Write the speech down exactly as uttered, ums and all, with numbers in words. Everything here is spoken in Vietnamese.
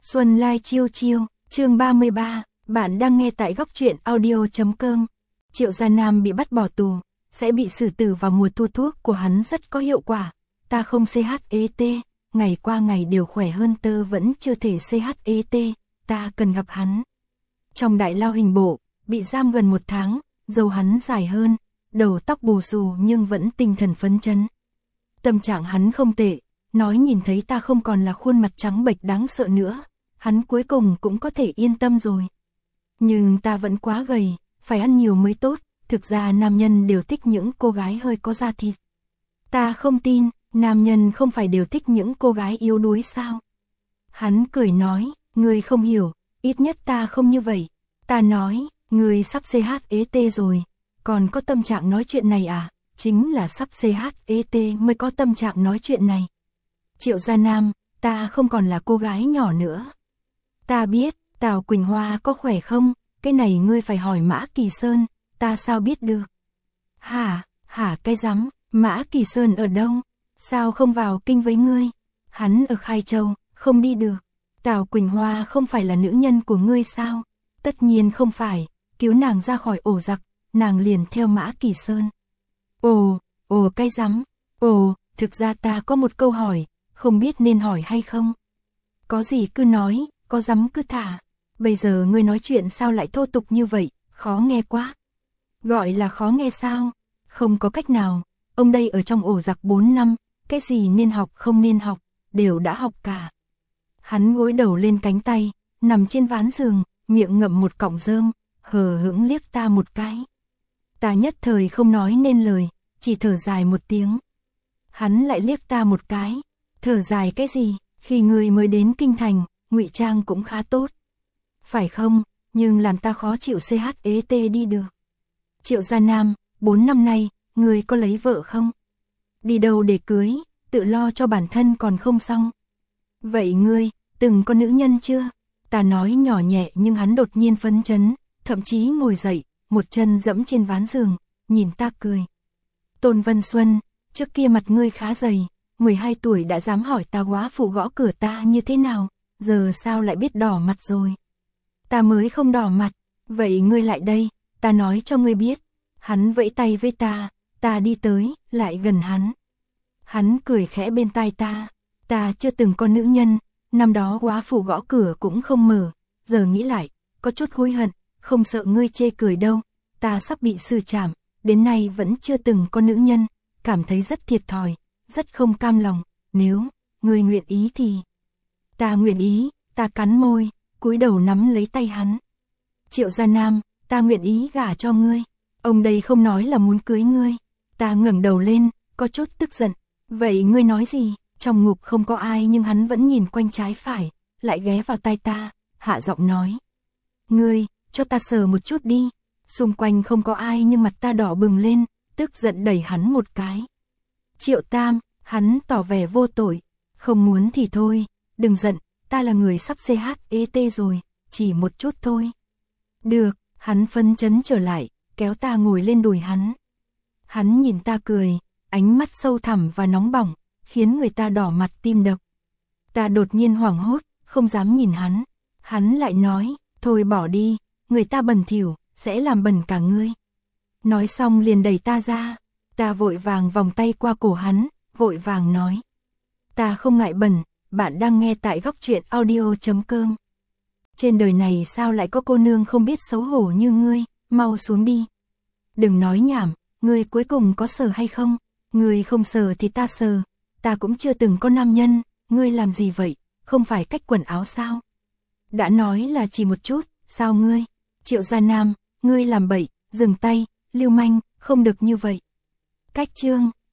Xuân Lai chiêu chiêu, chương ba mươi ba, bạn đang nghe tại góc truyện audio chấm com. Triệu Gia Nam bị bắt bỏ tù, sẽ bị xử tử vào mùa thu thuốc của hắn rất có hiệu quả. Ta không chat, ngày qua ngày đều khỏe hơn, tơ vẫn chưa thể chat, ta cần gặp hắn. Trong đại lao hình bộ, bị giam gần một tháng, râu hắn dài hơn, đầu tóc bù xù nhưng vẫn tinh thần phấn chấn. Tâm trạng hắn không tệ, nói nhìn thấy ta không còn là khuôn mặt trắng bệch đáng sợ nữa, hắn cuối cùng cũng có thể yên tâm rồi. Nhưng ta vẫn quá gầy, phải ăn nhiều mới tốt, thực ra nam nhân đều thích những cô gái hơi có da thịt. Ta không tin, nam nhân không phải đều thích những cô gái yếu đuối sao? Hắn cười nói, ngươi không hiểu, ít nhất ta không như vậy. Ta nói, ngươi sắp chat rồi, còn có tâm trạng nói chuyện này à? Chính là sắp chat mới có tâm trạng nói chuyện này. Triệu Gia Nam, ta không còn là cô gái nhỏ nữa. Ta biết, Tào Quỳnh Hoa có khỏe không? Cái này ngươi phải hỏi Mã Kỳ Sơn, ta sao biết được? Hả, hả cái rắm, Mã Kỳ Sơn ở đâu? Sao không vào kinh với ngươi? Hắn ở Khai Châu, không đi được. Tào Quỳnh Hoa không phải là nữ nhân của ngươi sao? Tất nhiên không phải, cứu nàng ra khỏi ổ giặc, nàng liền theo Mã Kỳ Sơn. Ồ, ồ cái rắm, ồ, thực ra ta có một câu hỏi, không biết nên hỏi hay không? Có gì cứ nói, có dám cứ thả. Bây giờ ngươi nói chuyện sao lại thô tục như vậy, khó nghe quá. Gọi là khó nghe sao? Không có cách nào, ông đây ở trong ổ giặc bốn năm, cái gì nên học không nên học, đều đã học cả. Hắn gối đầu lên cánh tay, nằm trên ván giường, miệng ngậm một cọng rơm, hờ hững liếc ta một cái. Ta nhất thời không nói nên lời, chỉ thở dài một tiếng. Hắn lại liếc ta một cái, thở dài cái gì, khi người mới đến kinh thành, ngụy trang cũng khá tốt. Phải không, nhưng làm ta khó chịu chat đi được. Triệu Gia Nam, bốn năm nay, người có lấy vợ không? Đi đâu để cưới, tự lo cho bản thân còn không xong. Vậy ngươi, từng có nữ nhân chưa? Ta nói nhỏ nhẹ nhưng hắn đột nhiên phấn chấn, thậm chí ngồi dậy, một chân dẫm trên ván giường, nhìn ta cười. Tôn Vân Xuân, trước kia mặt ngươi khá dày, mười hai tuổi đã dám hỏi ta góa phụ gõ cửa ta như thế nào, giờ sao lại biết đỏ mặt rồi? Ta mới không đỏ mặt, vậy ngươi lại đây, ta nói cho ngươi biết. Hắn vẫy tay với ta, ta đi tới, lại gần hắn. Hắn cười khẽ bên tai ta, ta chưa từng có nữ nhân, năm đó góa phụ gõ cửa cũng không mở, giờ nghĩ lại, có chút hối hận, không sợ ngươi chê cười đâu, ta sắp bị xử trảm, đến nay vẫn chưa từng có nữ nhân, cảm thấy rất thiệt thòi, rất không cam lòng, nếu ngươi nguyện ý thì... Ta nguyện ý, ta cắn môi, cúi đầu nắm lấy tay hắn. Triệu Gia Nam, ta nguyện ý gả cho ngươi, ông đây không nói là muốn cưới ngươi. Ta ngẩng đầu lên, có chút tức giận, vậy ngươi nói gì? Trong ngục không có ai nhưng hắn vẫn nhìn quanh trái phải, lại ghé vào tai ta, hạ giọng nói. Ngươi, cho ta sờ một chút đi. Xung quanh không có ai nhưng mặt ta đỏ bừng lên, tức giận đẩy hắn một cái. Triệu Tam, hắn tỏ vẻ vô tội, không muốn thì thôi, đừng giận, ta là người sắp chat rồi, chỉ một chút thôi. Được, hắn phấn chấn trở lại, kéo ta ngồi lên đùi hắn. Hắn nhìn ta cười, ánh mắt sâu thẳm và nóng bỏng, khiến người ta đỏ mặt tim đập. Ta đột nhiên hoảng hốt, không dám nhìn hắn. Hắn lại nói, thôi bỏ đi, người ta bẩn thỉu, sẽ làm bẩn cả ngươi. Nói xong liền đẩy ta ra, ta vội vàng vòng tay qua cổ hắn, vội vàng nói. Ta không ngại bẩn, bạn đang nghe tại góc truyện audio chấm com. Trên đời này sao lại có cô nương không biết xấu hổ như ngươi, mau xuống đi. Đừng nói nhảm, ngươi cuối cùng có sờ hay không? Ngươi không sờ thì ta sờ, ta cũng chưa từng có nam nhân, ngươi làm gì vậy, không phải cách quần áo sao? Đã nói là chỉ một chút, sao ngươi? Triệu Gia Nam, ngươi làm bậy, dừng tay, lưu manh, không được như vậy. Cách chương.